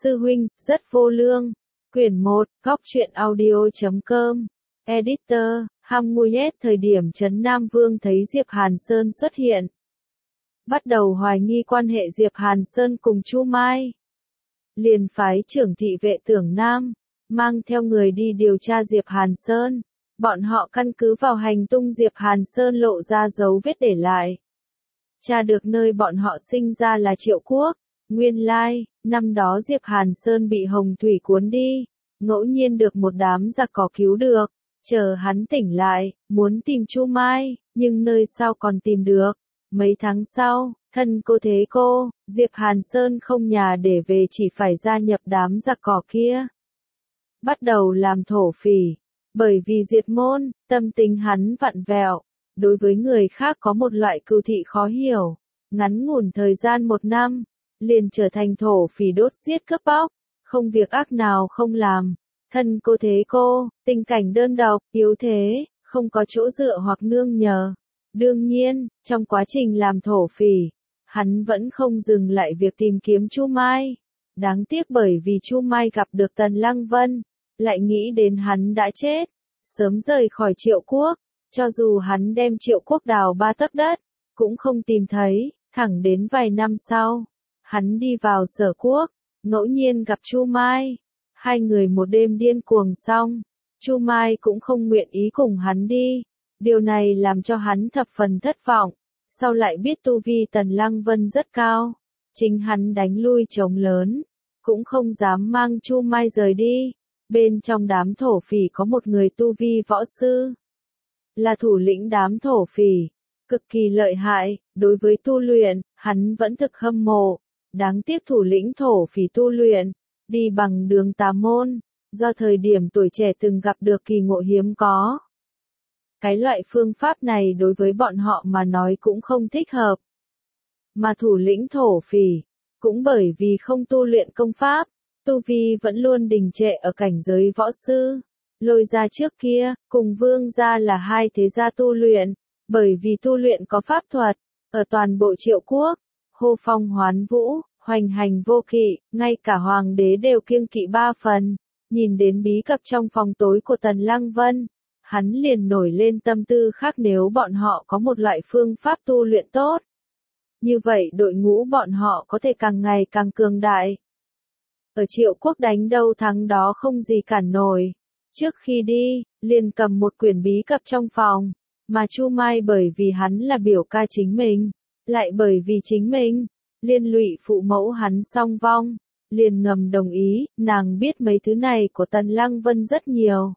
Sư huynh, rất vô lương. Quyển 1, Góc truyện audio.com. Editor, Hamuyet. Thời điểm Trấn Nam Vương thấy Diệp Hàn Sơn xuất hiện, bắt đầu hoài nghi quan hệ Diệp Hàn Sơn cùng Chu Mai. Liền phái trưởng thị vệ Tưởng Nam, mang theo người đi điều tra Diệp Hàn Sơn. Bọn họ căn cứ vào hành tung Diệp Hàn Sơn lộ ra dấu vết để lại, tra được nơi bọn họ sinh ra là Triệu Quốc. Nguyên lai, năm đó Diệp Hàn Sơn bị hồng thủy cuốn đi, ngẫu nhiên được một đám giặc cỏ cứu được. Chờ hắn tỉnh lại, muốn tìm Chu Mai, nhưng nơi sao còn tìm được. Mấy tháng sau, thân cô thế cô, Diệp Hàn Sơn không nhà để về, chỉ phải gia nhập đám giặc cỏ kia, bắt đầu làm thổ phỉ. Bởi vì diệt môn, tâm tính hắn vặn vẹo, đối với người khác có một loại cừu thị khó hiểu. Ngắn ngủn thời gian 1 năm, liền trở thành thổ phỉ đốt giết cướp bóc, không việc ác nào không làm. Thân cô thế cô, tình cảnh đơn độc, yếu thế, không có chỗ dựa hoặc nương nhờ. Đương nhiên, trong quá trình làm thổ phỉ, hắn vẫn không dừng lại việc tìm kiếm Chu Mai. Đáng tiếc bởi vì Chu Mai gặp được Tần Lăng Vân, lại nghĩ đến hắn đã chết, sớm rời khỏi Triệu Quốc. Cho dù hắn đem Triệu Quốc đào 3 tấc đất, cũng không tìm thấy. Thẳng đến vài năm sau, hắn đi vào Sở Quốc, ngẫu nhiên gặp Chu Mai. Hai người một đêm điên cuồng xong, Chu Mai cũng không nguyện ý cùng hắn đi. Điều này làm cho hắn thập phần thất vọng. Sau lại biết tu vi Tần Lăng Vân rất cao, chính hắn đánh lui trống lớn, cũng không dám mang Chu Mai rời đi. Bên trong đám thổ phỉ có một người tu vi võ sư, là thủ lĩnh đám thổ phỉ, cực kỳ lợi hại. Đối với tu luyện, hắn vẫn thực hâm mộ. Đáng tiếc thủ lĩnh thổ phỉ tu luyện đi bằng đường tà môn, do thời điểm tuổi trẻ từng gặp được kỳ ngộ hiếm có. Cái loại phương pháp này đối với bọn họ mà nói cũng không thích hợp. Mà thủ lĩnh thổ phỉ, cũng bởi vì không tu luyện công pháp, tu vi vẫn luôn đình trệ ở cảnh giới võ sư. Lôi gia trước kia, cùng Vương gia là hai thế gia tu luyện, bởi vì tu luyện có pháp thuật, ở toàn bộ Triệu Quốc, hô phong hoán vũ, hoành hành vô kỵ, ngay cả hoàng đế đều kiêng kỵ 3 phần. Nhìn đến bí cập trong phòng tối của Tần Lăng Vân, hắn liền nổi lên tâm tư khác. Nếu bọn họ có một loại phương pháp tu luyện tốt, như vậy đội ngũ bọn họ có thể càng ngày càng cường đại. Ở Triệu Quốc đánh đâu thắng đó không gì cản nổi. Trước khi đi, liền cầm một quyển bí cập trong phòng, mà Chu Mai bởi vì hắn là biểu ca chính mình, lại bởi vì chính mình liên lụy phụ mẫu hắn song vong, liền ngầm đồng ý. Nàng biết mấy thứ này của Tần Lăng Vân rất nhiều.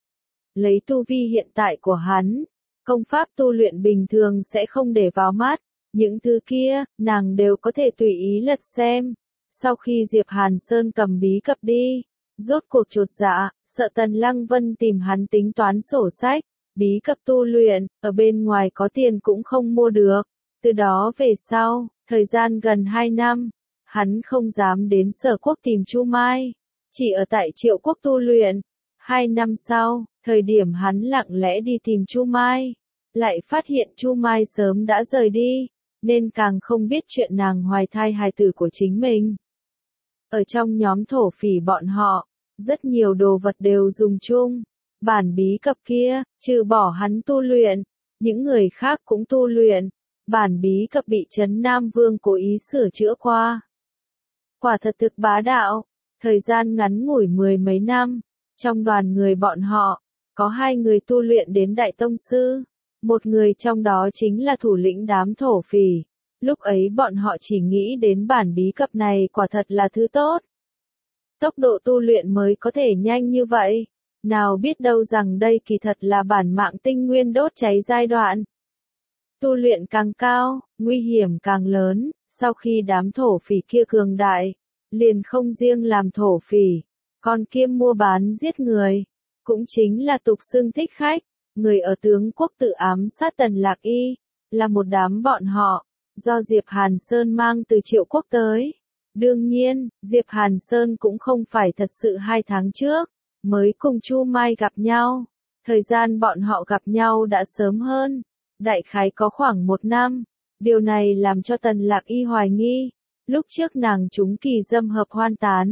Lấy tu vi hiện tại của hắn, công pháp tu luyện bình thường sẽ không để vào mắt, những thứ kia, nàng đều có thể tùy ý lật xem. Sau khi Diệp Hàn Sơn cầm bí cập đi, rốt cuộc chột dạ, sợ Tần Lăng Vân tìm hắn tính toán sổ sách. Bí cập tu luyện, ở bên ngoài có tiền cũng không mua được. Từ đó về sau, thời gian gần 2 năm, hắn không dám đến Sở Quốc tìm Chu Mai, chỉ ở tại Triệu Quốc tu luyện. 2 năm sau, thời điểm hắn lặng lẽ đi tìm Chu Mai, lại phát hiện Chu Mai sớm đã rời đi, nên càng không biết chuyện nàng hoài thai hài tử của chính mình. Ở trong nhóm thổ phỉ bọn họ, rất nhiều đồ vật đều dùng chung. Bản bí cập kia, trừ bỏ hắn tu luyện, những người khác cũng tu luyện. Bản bí cập bị Trấn Nam Vương cố ý sửa chữa qua. Quả thật thực bá đạo. Thời gian ngắn ngủi 10 mấy năm, trong đoàn người bọn họ, có 2 người tu luyện đến Đại Tông Sư. Một người trong đó chính là thủ lĩnh đám thổ phỉ. Lúc ấy bọn họ chỉ nghĩ đến bản bí cập này quả thật là thứ tốt. Tốc độ tu luyện mới có thể nhanh như vậy. Nào biết đâu rằng đây kỳ thật là bản mạng tinh nguyên đốt cháy giai đoạn. Tu luyện càng cao, nguy hiểm càng lớn. Sau khi đám thổ phỉ kia cường đại, liền không riêng làm thổ phỉ, còn kiêm mua bán giết người, cũng chính là tục xưng thích khách. Người ở tướng quốc tự ám sát Tần Lạc Y, là một đám bọn họ, do Diệp Hàn Sơn mang từ Triệu Quốc tới. Đương nhiên, Diệp Hàn Sơn cũng không phải thật sự 2 tháng trước mới cùng Chu Mai gặp nhau. Thời gian bọn họ gặp nhau đã sớm hơn, đại khái có khoảng 1 năm. Điều này làm cho Tần Lạc Y hoài nghi, lúc trước nàng trúng kỳ dâm hợp hoan tán,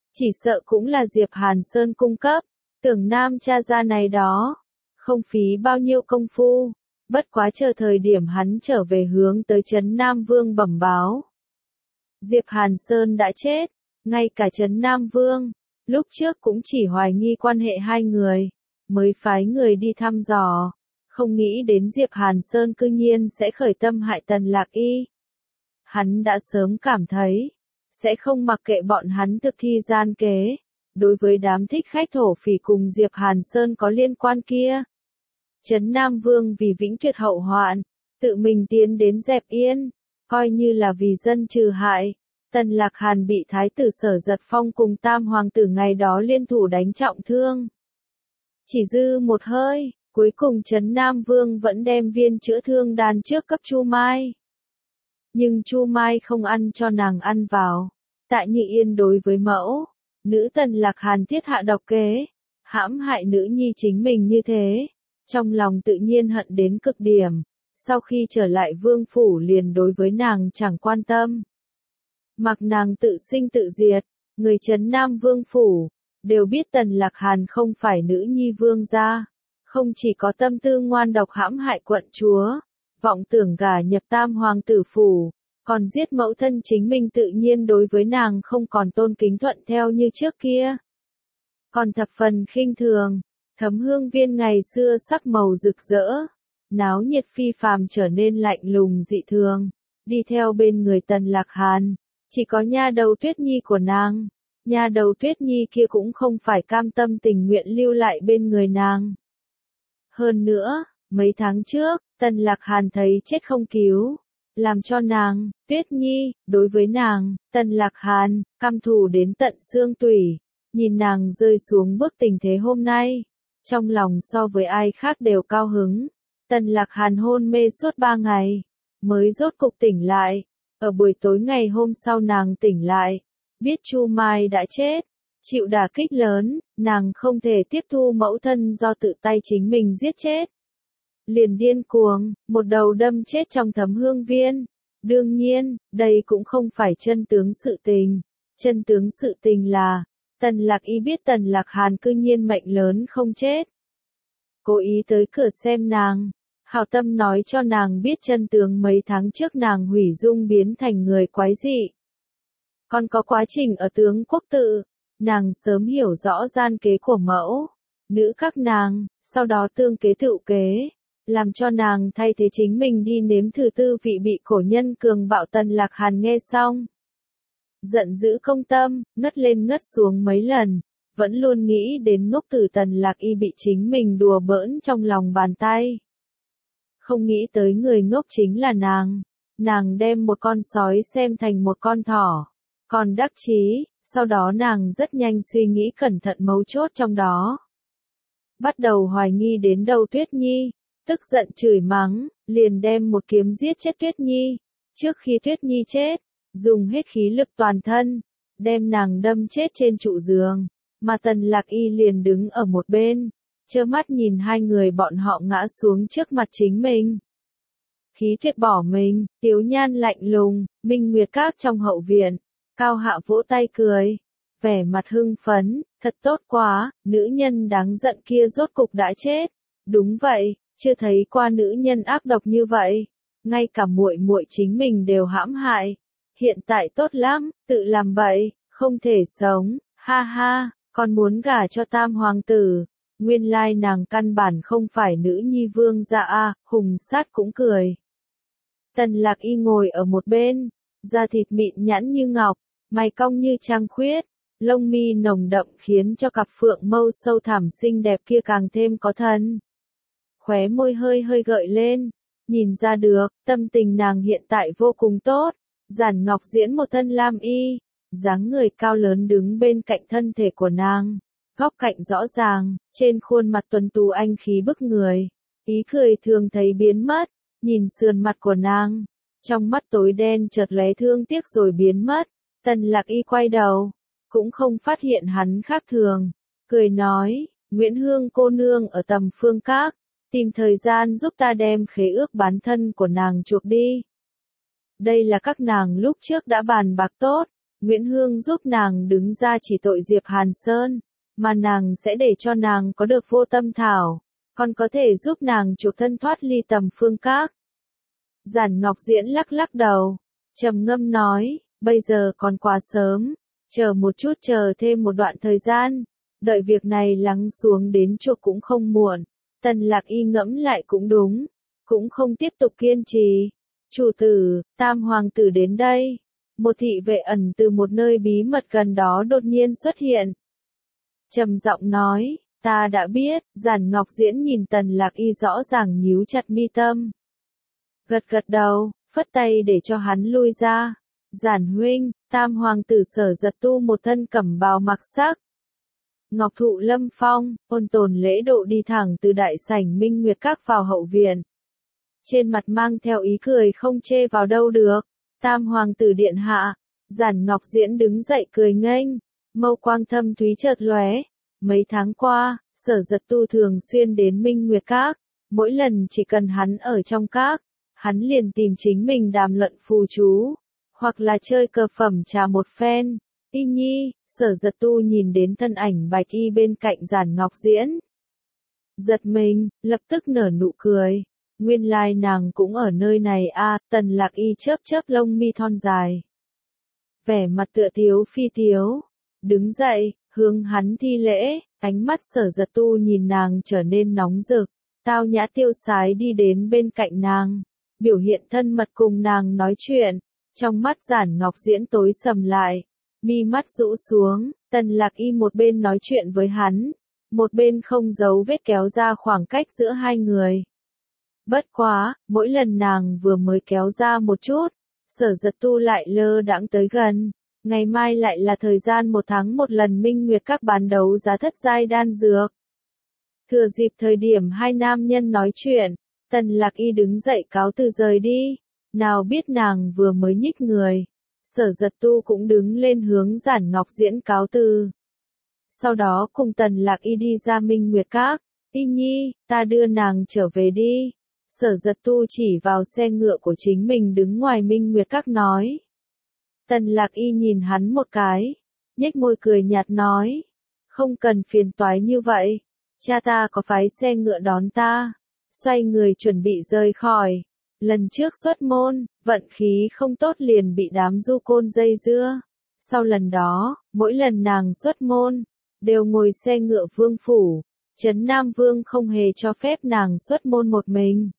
Chỉ sợ cũng là Diệp Hàn Sơn cung cấp, tưởng Nam cha ra này đó, không phí bao nhiêu công phu, bất quá chờ thời điểm hắn trở về hướng tới Trấn Nam Vương bẩm báo. Diệp Hàn Sơn đã chết, ngay cả Trấn Nam Vương, lúc trước cũng chỉ hoài nghi quan hệ hai người, mới phái người đi thăm dò, không nghĩ đến Diệp Hàn Sơn cư nhiên sẽ khởi tâm hại Tần Lạc Y. Hắn đã sớm cảm thấy, sẽ không mặc kệ bọn hắn thực thi gian kế, đối với đám thích khách thổ phỉ cùng Diệp Hàn Sơn có liên quan kia. Trấn Nam Vương vì vĩnh tuyệt hậu hoạn, tự mình tiến đến dẹp yên, coi như là vì dân trừ hại. Tần Lạc Hàn bị thái tử Sở Giật Phong cùng tam hoàng tử ngày đó liên thủ đánh trọng thương. Chỉ dư một hơi, cuối cùng Trấn Nam Vương vẫn đem viên chữa thương đan trước cấp Chu Mai. Nhưng Chu Mai không ăn cho nàng ăn vào. Tại Nhị Yên đối với mẫu, nữ Tần Lạc Hàn thiết hạ độc kế, hãm hại nữ nhi chính mình như thế, trong lòng tự nhiên hận đến cực điểm, sau khi trở lại vương phủ liền đối với nàng chẳng quan tâm. Mặc nàng tự sinh tự diệt, người Trấn Nam Vương phủ, đều biết Tần Lạc Hàn không phải nữ nhi vương gia, không chỉ có tâm tư ngoan độc hãm hại quận chúa, vọng tưởng gả nhập tam hoàng tử phủ, còn giết mẫu thân chính mình tự nhiên đối với nàng không còn tôn kính thuận theo như trước kia. Còn thập phần khinh thường, Thấm Hương Viên ngày xưa sắc màu rực rỡ, náo nhiệt phi phàm trở nên lạnh lùng dị thường, đi theo bên người Tần Lạc Hàn, chỉ có nha đầu Tuyết Nhi của nàng, nha đầu Tuyết Nhi kia cũng không phải cam tâm tình nguyện lưu lại bên người nàng. Hơn nữa, mấy tháng trước, Tần Lạc Hàn thấy chết không cứu, làm cho nàng, Tuyết Nhi, đối với nàng, Tần Lạc Hàn, căm thù đến tận xương tủy, nhìn nàng rơi xuống bước tình thế hôm nay, trong lòng so với ai khác đều cao hứng. Tần Lạc Hàn hôn mê suốt 3 ngày, mới rốt cục tỉnh lại, ở buổi tối ngày hôm sau nàng tỉnh lại, biết Chu Mai đã chết, chịu đả kích lớn, nàng không thể tiếp thu mẫu thân do tự tay chính mình giết chết. Liền điên cuồng, một đầu đâm chết trong Thấm Hương Viên. Đương nhiên, đây cũng không phải chân tướng sự tình. Chân tướng sự tình là, Tần Lạc Y biết Tần Lạc Hàn cư nhiên mệnh lớn không chết. Cố ý tới cửa xem nàng, hảo tâm nói cho nàng biết chân tướng mấy tháng trước nàng hủy dung biến thành người quái dị. Còn có quá trình ở tướng quốc tự, nàng sớm hiểu rõ gian kế của mẫu, nữ các nàng, sau đó tương kế tự kế, làm cho nàng thay thế chính mình đi nếm thử tư vị bị cổ nhân cường bạo. Tần Lạc Hàn nghe xong, giận dữ công tâm, ngất lên ngất xuống mấy lần, vẫn luôn nghĩ đến ngốc tử Tần Lạc Y bị chính mình đùa bỡn trong lòng bàn tay. Không nghĩ tới người ngốc chính là nàng đem một con sói xem thành một con thỏ, còn đắc chí, sau đó nàng rất nhanh suy nghĩ cẩn thận mấu chốt trong đó. Bắt đầu hoài nghi đến đầu Tuyết Nhi, tức giận chửi mắng, liền đem một kiếm giết chết Tuyết Nhi. Trước khi Tuyết Nhi chết, dùng hết khí lực toàn thân, đem nàng đâm chết trên trụ giường, mà Tần Lạc Y liền đứng ở một bên, trơ mắt nhìn hai người bọn họ ngã xuống trước mặt chính mình. Khí tuyệt bỏ mình, Tiếu Nhan lạnh lùng, Minh Nguyệt Các trong hậu viện, Cao Hạ vỗ tay cười, vẻ mặt hưng phấn, thật tốt quá, nữ nhân đáng giận kia rốt cục đã chết. Đúng vậy, chưa thấy qua nữ nhân ác độc như vậy, ngay cả muội muội chính mình đều hãm hại. Hiện tại tốt lắm, tự làm bậy, không thể sống, ha ha, còn muốn gả cho tam hoàng tử. Nguyên lai nàng căn bản không phải nữ nhi vương gia a, Hùng Sát cũng cười. Tần Lạc Y ngồi ở một bên, da thịt mịn nhẵn như ngọc, mày cong như trăng khuyết, lông mi nồng đậm khiến cho cặp phượng mâu sâu thẳm xinh đẹp kia càng thêm có thần. Khóe môi hơi hơi gợi lên, nhìn ra được, tâm tình nàng hiện tại vô cùng tốt. Giản Ngọc Diễn một thân lam y, dáng người cao lớn đứng bên cạnh thân thể của nàng, góc cạnh rõ ràng, trên khuôn mặt tuấn tú anh khí bức người, ý cười thường thấy biến mất, nhìn sườn mặt của nàng, trong mắt tối đen chợt lóe thương tiếc rồi biến mất. Tần Lạc Y quay đầu, cũng không phát hiện hắn khác thường, cười nói, Nguyễn Hương cô nương ở Tầm Phương Các, tìm thời gian giúp ta đem khế ước bán thân của nàng chuộc đi. Đây là các nàng lúc trước đã bàn bạc tốt, Nguyễn Hương giúp nàng đứng ra chỉ tội Diệp Hàn Sơn, mà nàng sẽ để cho nàng có được Vô Tâm Thảo, còn có thể giúp nàng chuộc thân thoát ly Tầm Phương Các. Giản Ngọc Diễn lắc lắc đầu, trầm ngâm nói, bây giờ còn quá sớm, chờ một chút, chờ thêm một đoạn thời gian, đợi việc này lắng xuống đến chuộc cũng không muộn. Tần Lạc Y ngẫm lại cũng đúng, cũng không tiếp tục kiên trì. Chủ tử, Tam Hoàng tử đến đây. Một thị vệ ẩn từ một nơi bí mật gần đó đột nhiên xuất hiện. Trầm giọng nói, ta đã biết. Giản Ngọc Diễn nhìn Tần Lạc Y rõ ràng nhíu chặt mi tâm. Gật gật đầu, phất tay để cho hắn lui ra. Giản huynh, Tam Hoàng tử Sở Giật Tu một thân cẩm bào mặc sắc. Ngọc thụ lâm phong, ôn tồn lễ độ đi thẳng từ đại sảnh Minh Nguyệt Các vào hậu viện. Trên mặt mang theo ý cười không chê vào đâu được. Tam Hoàng tử điện hạ. Giản Ngọc Diễn đứng dậy cười nghênh, mâu quang thâm thúy chợt lóe. Mấy tháng qua, Sở Giật Tu thường xuyên đến Minh Nguyệt Các. Mỗi lần chỉ cần hắn ở trong các, hắn liền tìm chính mình đàm luận phù chú, hoặc là chơi cờ phẩm trà một phen. Y nhi, Sở Giật Tu nhìn đến thân ảnh Bạch Y bên cạnh Giản Ngọc Diễn. Giật mình, lập tức nở nụ cười. Nguyên lai nàng cũng ở nơi này a. Tần Lạc Y chớp chớp lông mi thon dài. Vẻ mặt tựa thiếu phi thiếu. Đứng dậy, hướng hắn thi lễ, ánh mắt Sở Giật Tu nhìn nàng trở nên nóng rực. Tao nhã tiêu sái đi đến bên cạnh nàng, biểu hiện thân mật cùng nàng nói chuyện. Trong mắt Giản Ngọc Diễn tối sầm lại, mi mắt rũ xuống. Tần Lạc Y một bên nói chuyện với hắn, một bên không giấu vết kéo ra khoảng cách giữa hai người. Bất quá, mỗi lần nàng vừa mới kéo ra một chút, Sở Giật Tu lại lơ đãng tới gần. Ngày mai lại là thời gian 1 tháng một lần Minh Nguyệt Các bán đấu giá thất giai đan dược. Thừa dịp thời điểm hai nam nhân nói chuyện, Tần Lạc Y đứng dậy cáo từ rời đi. Nào biết nàng vừa mới nhích người, Sở Giật Tu cũng đứng lên hướng Giản Ngọc Diễn cáo từ. Sau đó cùng Tần Lạc Y đi ra Minh Nguyệt Các. Y nhi, ta đưa nàng trở về đi. Sở Giật Tu chỉ vào xe ngựa của chính mình đứng ngoài Minh Nguyệt Các nói. Tần Lạc Y nhìn hắn một cái, nhếch môi cười nhạt nói, không cần phiền toái như vậy, cha ta có phái xe ngựa đón ta. Xoay người chuẩn bị rời khỏi. Lần trước xuất môn, vận khí không tốt liền bị đám du côn dây dưa. Sau lần đó, mỗi lần nàng xuất môn, đều ngồi xe ngựa vương phủ. Trấn Nam Vương không hề cho phép nàng xuất môn một mình.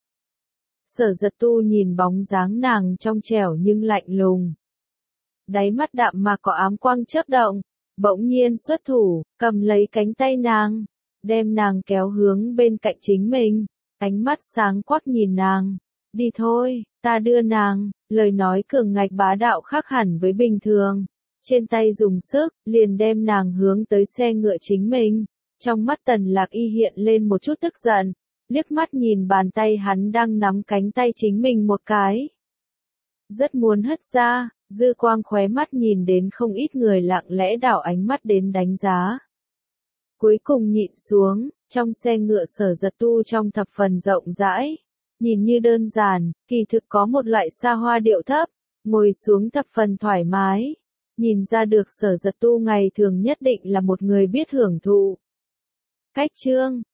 Sở Giật Tu nhìn bóng dáng nàng trong trẻo nhưng lạnh lùng. Đáy mắt đạm mà có ám quang chớp động, bỗng nhiên xuất thủ, cầm lấy cánh tay nàng, đem nàng kéo hướng bên cạnh chính mình, ánh mắt sáng quắc nhìn nàng. Đi thôi, ta đưa nàng. Lời nói cường ngạch bá đạo khác hẳn với bình thường. Trên tay dùng sức, liền đem nàng hướng tới xe ngựa chính mình. Trong mắt Tần Lạc Y hiện lên một chút tức giận, liếc mắt nhìn bàn tay hắn đang nắm cánh tay chính mình một cái. Rất muốn hất ra, dư quang khóe mắt nhìn đến không ít người lặng lẽ đảo ánh mắt đến đánh giá. Cuối cùng nhịn xuống, trong xe ngựa Sở Giật Tu trong thập phần rộng rãi. Nhìn như đơn giản, kỳ thực có một loại xa hoa điệu thấp, ngồi xuống thập phần thoải mái. Nhìn ra được Sở Giật Tu ngày thường nhất định là một người biết hưởng thụ. Cách chương